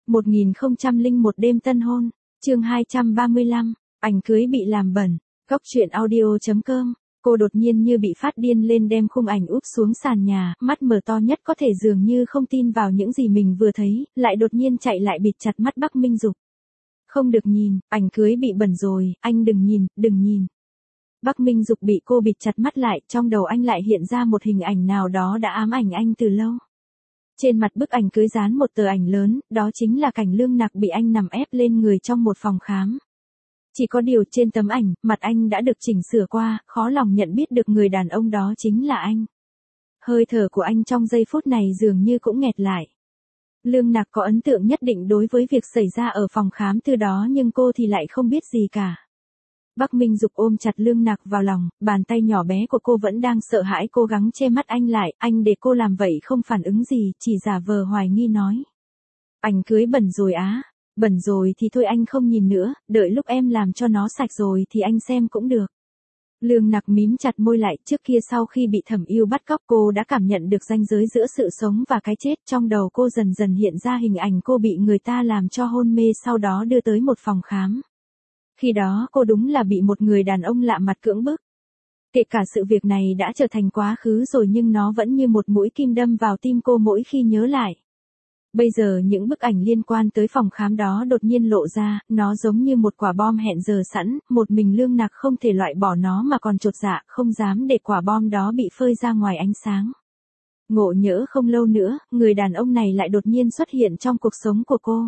1001 đêm tân hôn, chương 235, ảnh cưới bị làm bẩn, Cóc truyện audio.com. Cô đột nhiên như bị phát điên lên đem khung ảnh úp xuống sàn nhà, mắt mở to nhất có thể dường như không tin vào những gì mình vừa thấy, lại đột nhiên chạy lại bịt chặt mắt Bắc Minh Dục. Không được nhìn, ảnh cưới bị bẩn rồi, anh đừng nhìn, đừng nhìn. Bắc Minh Dục bị cô bịt chặt mắt lại, trong đầu anh lại hiện ra một hình ảnh nào đó đã ám ảnh anh từ lâu. Trên mặt bức ảnh cưới dán một tờ ảnh lớn, đó chính là cảnh Lương Nặc bị anh nằm ép lên người trong một phòng khám. Chỉ có điều trên tấm ảnh, mặt anh đã được chỉnh sửa qua, khó lòng nhận biết được người đàn ông đó chính là anh. Hơi thở của anh trong giây phút này dường như cũng nghẹt lại. Lương Nặc có ấn tượng nhất định đối với việc xảy ra ở phòng khám từ đó nhưng cô thì lại không biết gì cả. Bắc Minh Dục ôm chặt Lương Nặc vào lòng, bàn tay nhỏ bé của cô vẫn đang sợ hãi cố gắng che mắt anh lại, anh để cô làm vậy không phản ứng gì, chỉ giả vờ hoài nghi nói. Ảnh cưới bẩn rồi á, bẩn rồi thì thôi anh không nhìn nữa, đợi lúc em làm cho nó sạch rồi thì anh xem cũng được. Lương Nặc mím chặt môi lại, trước kia sau khi bị Thẩm Yêu bắt cóc cô đã cảm nhận được ranh giới giữa sự sống và cái chết, trong đầu cô dần dần hiện ra hình ảnh cô bị người ta làm cho hôn mê sau đó đưa tới một phòng khám. Khi đó cô đúng là bị một người đàn ông lạ mặt cưỡng bức. Kể cả sự việc này đã trở thành quá khứ rồi nhưng nó vẫn như một mũi kim đâm vào tim cô mỗi khi nhớ lại. Bây giờ những bức ảnh liên quan tới phòng khám đó đột nhiên lộ ra, nó giống như một quả bom hẹn giờ sẵn, một mình Lương Nặc không thể loại bỏ nó mà còn chột dạ, không dám để quả bom đó bị phơi ra ngoài ánh sáng. Ngộ nhỡ không lâu nữa, người đàn ông này lại đột nhiên xuất hiện trong cuộc sống của cô.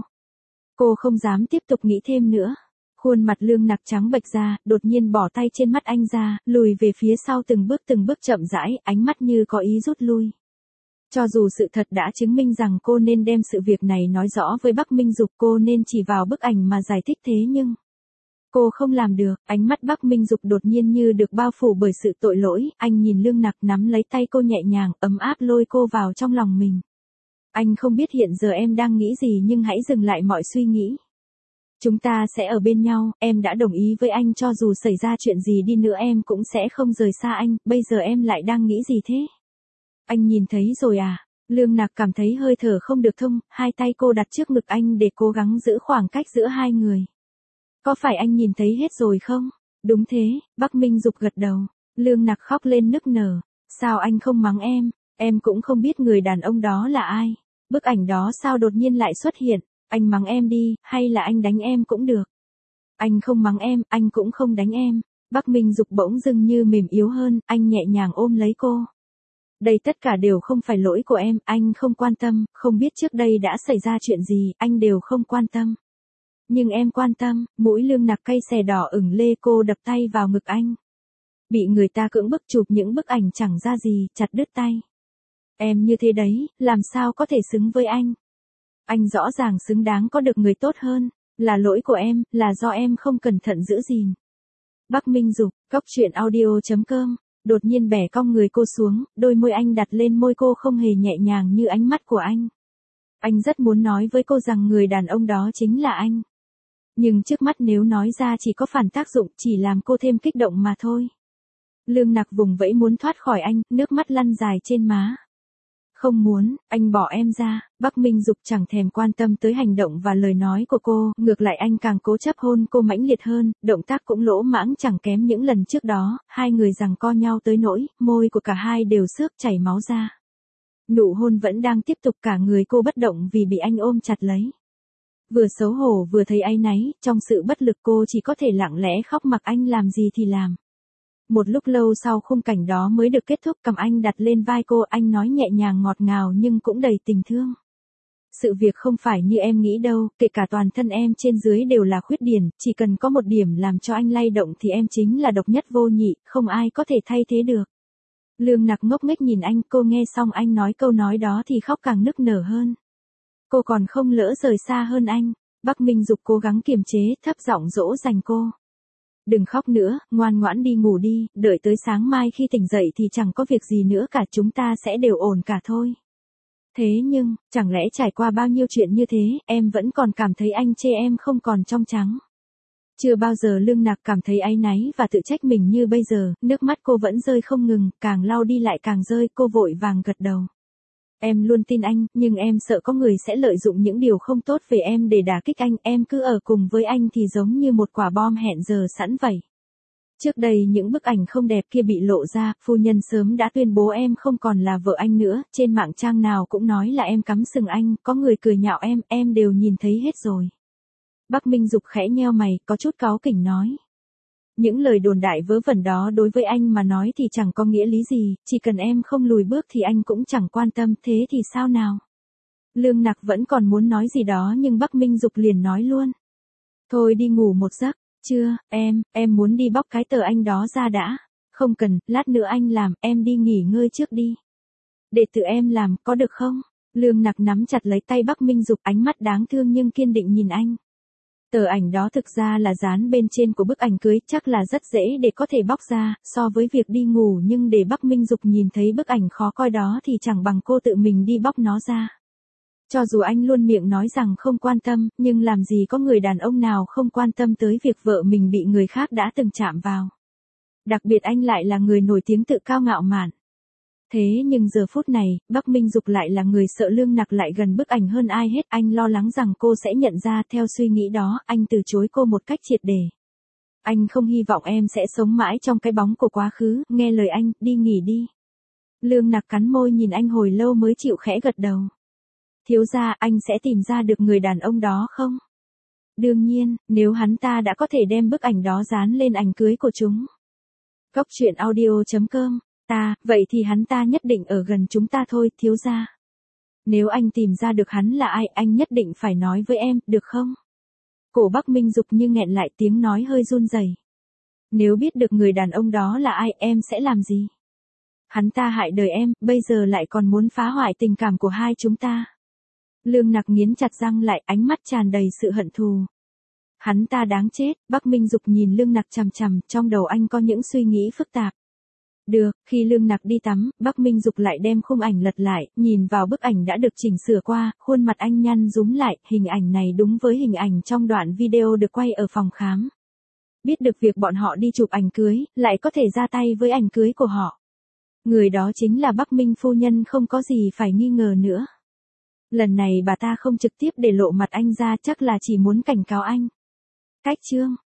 Cô không dám tiếp tục nghĩ thêm nữa. Khuôn mặt Lương Nặc trắng bệch ra, đột nhiên bỏ tay trên mắt anh ra, lùi về phía sau từng bước chậm rãi, ánh mắt như có ý rút lui. Cho dù sự thật đã chứng minh rằng cô nên đem sự việc này nói rõ với Bắc Minh Dục, cô nên chỉ vào bức ảnh mà giải thích thế nhưng cô không làm được. Ánh mắt Bắc Minh Dục đột nhiên như được bao phủ bởi sự tội lỗi, anh nhìn Lương Nặc nắm lấy tay cô nhẹ nhàng, ấm áp lôi cô vào trong lòng mình. Anh không biết hiện giờ em đang nghĩ gì nhưng hãy dừng lại mọi suy nghĩ. Chúng ta sẽ ở bên nhau, em đã đồng ý với anh cho dù xảy ra chuyện gì đi nữa em cũng sẽ không rời xa anh, bây giờ em lại đang nghĩ gì thế? Anh nhìn thấy rồi à? Lương Nặc cảm thấy hơi thở không được thông, hai tay cô đặt trước ngực anh để cố gắng giữ khoảng cách giữa hai người. Có phải anh nhìn thấy hết rồi không? Đúng thế, Bắc Minh Dục gật đầu. Lương Nặc khóc lên nức nở. Sao anh không mắng em cũng không biết người đàn ông đó là ai. Bức ảnh đó sao đột nhiên lại xuất hiện, anh mắng em đi, hay là anh đánh em cũng được. Anh không mắng em, anh cũng không đánh em. Bắc Minh Dục bỗng dưng như mềm yếu hơn, anh nhẹ nhàng ôm lấy cô. Đây tất cả đều không phải lỗi của em, anh không quan tâm, không biết trước đây đã xảy ra chuyện gì, anh đều không quan tâm. Nhưng em quan tâm, mũi Lương Nặc cay xè đỏ ửng lê, cô đập tay vào ngực anh. Bị người ta cưỡng bức chụp những bức ảnh chẳng ra gì, chặt đứt tay. Em như thế đấy, làm sao có thể xứng với anh? Anh rõ ràng xứng đáng có được người tốt hơn, là lỗi của em, là do em không cẩn thận giữ gìn. Bắc Minh Dục, Cóc truyện audio.com. Đột nhiên bẻ cong người cô xuống, đôi môi anh đặt lên môi cô không hề nhẹ nhàng như ánh mắt của anh. Anh rất muốn nói với cô rằng người đàn ông đó chính là anh. Nhưng trước mắt nếu nói ra chỉ có phản tác dụng, chỉ làm cô thêm kích động mà thôi. Lương Nặc vùng vẫy muốn thoát khỏi anh, nước mắt lăn dài trên má. Không muốn, anh bỏ em ra. Bắc Minh Dục chẳng thèm quan tâm tới hành động và lời nói của cô, ngược lại anh càng cố chấp hôn cô mãnh liệt hơn, động tác cũng lỗ mãng chẳng kém những lần trước đó, hai người giằng co nhau tới nỗi, môi của cả hai đều xước chảy máu ra. Nụ hôn vẫn đang tiếp tục, cả người cô bất động vì bị anh ôm chặt lấy. Vừa xấu hổ vừa thấy áy náy, trong sự bất lực cô chỉ có thể lặng lẽ khóc mặc anh làm gì thì làm. Một lúc lâu sau khung cảnh đó mới được kết thúc, cầm anh đặt lên vai cô, anh nói nhẹ nhàng ngọt ngào nhưng cũng đầy tình thương. Sự việc không phải như em nghĩ đâu, kể cả toàn thân em trên dưới đều là khuyết điểm, chỉ cần có một điểm làm cho anh lay động thì em chính là độc nhất vô nhị, không ai có thể thay thế được. Lương Nặc ngốc nghếch nhìn anh, cô nghe xong anh nói câu nói đó thì khóc càng nức nở hơn. Cô còn không lỡ rời xa hơn anh. Bắc Minh Dục cố gắng kiềm chế, thấp giọng dỗ dành cô. Đừng khóc nữa, ngoan ngoãn đi ngủ đi, đợi tới sáng mai khi tỉnh dậy thì chẳng có việc gì nữa cả, chúng ta sẽ đều ổn cả thôi. Thế nhưng, chẳng lẽ trải qua bao nhiêu chuyện như thế, em vẫn còn cảm thấy anh chê em không còn trong trắng. Chưa bao giờ Lương Nặc cảm thấy áy náy và tự trách mình như bây giờ, nước mắt cô vẫn rơi không ngừng, càng lau đi lại càng rơi, cô vội vàng gật đầu. Em luôn tin anh, nhưng em sợ có người sẽ lợi dụng những điều không tốt về em để đả kích anh, em cứ ở cùng với anh thì giống như một quả bom hẹn giờ sẵn vậy. Trước đây những bức ảnh không đẹp kia bị lộ ra, phu nhân sớm đã tuyên bố em không còn là vợ anh nữa, trên mạng trang nào cũng nói là em cắm sừng anh, có người cười nhạo em đều nhìn thấy hết rồi. Bắc Minh Dục khẽ nheo mày, có chút cáu kỉnh nói. Những lời đồn đại vớ vẩn đó đối với anh mà nói thì chẳng có nghĩa lý gì, chỉ cần em không lùi bước thì anh cũng chẳng quan tâm, thế thì sao nào? Lương Nặc vẫn còn muốn nói gì đó nhưng Bắc Minh Dục liền nói luôn. Thôi đi ngủ một giấc, chưa, em muốn đi bóc cái tờ anh đó ra đã. Không cần, lát nữa anh làm, em đi nghỉ ngơi trước đi. Để tự em làm, có được không? Lương Nặc nắm chặt lấy tay Bắc Minh Dục, ánh mắt đáng thương nhưng kiên định nhìn anh. Tờ ảnh đó thực ra là dán bên trên của bức ảnh cưới, chắc là rất dễ để có thể bóc ra, so với việc đi ngủ, nhưng để Bắc Minh Dục nhìn thấy bức ảnh khó coi đó thì chẳng bằng cô tự mình đi bóc nó ra. Cho dù anh luôn miệng nói rằng không quan tâm, nhưng làm gì có người đàn ông nào không quan tâm tới việc vợ mình bị người khác đã từng chạm vào. Đặc biệt anh lại là người nổi tiếng tự cao ngạo mạn. Thế nhưng giờ phút này, Bắc Minh Dục lại là người sợ Lương Nặc lại gần bức ảnh hơn ai hết, anh lo lắng rằng cô sẽ nhận ra. Theo suy nghĩ đó, anh từ chối cô một cách triệt để. Anh không hy vọng em sẽ sống mãi trong cái bóng của quá khứ, nghe lời anh, đi nghỉ đi. Lương Nặc cắn môi nhìn anh hồi lâu mới chịu khẽ gật đầu. Thiếu gia, anh sẽ tìm ra được người đàn ông đó không? Đương nhiên, nếu hắn ta đã có thể đem bức ảnh đó dán lên ảnh cưới của chúng. Cốc truyện audio.com. Vậy thì hắn ta nhất định ở gần chúng ta thôi, thiếu gia. Nếu anh tìm ra được hắn là ai, anh nhất định phải nói với em, được không? Cổ Bắc Minh Dục như nghẹn lại, tiếng nói hơi run rẩy. Nếu biết được người đàn ông đó là ai, em sẽ làm gì? Hắn ta hại đời em, bây giờ lại còn muốn phá hoại tình cảm của hai chúng ta. Lương Nặc nghiến chặt răng lại, ánh mắt tràn đầy sự hận thù. Hắn ta đáng chết, Bắc Minh Dục nhìn Lương Nặc chằm chằm, trong đầu anh có những suy nghĩ phức tạp. Được, khi Lương Nặc đi tắm, Bắc Minh Dục lại đem khung ảnh lật lại, nhìn vào bức ảnh đã được chỉnh sửa qua, khuôn mặt anh nhăn rúm lại, hình ảnh này đúng với hình ảnh trong đoạn video được quay ở phòng khám. Biết được việc bọn họ đi chụp ảnh cưới, lại có thể ra tay với ảnh cưới của họ. Người đó chính là Bắc Minh phu nhân, không có gì phải nghi ngờ nữa. Lần này bà ta không trực tiếp để lộ mặt anh ra, chắc là chỉ muốn cảnh cáo anh. Cách chương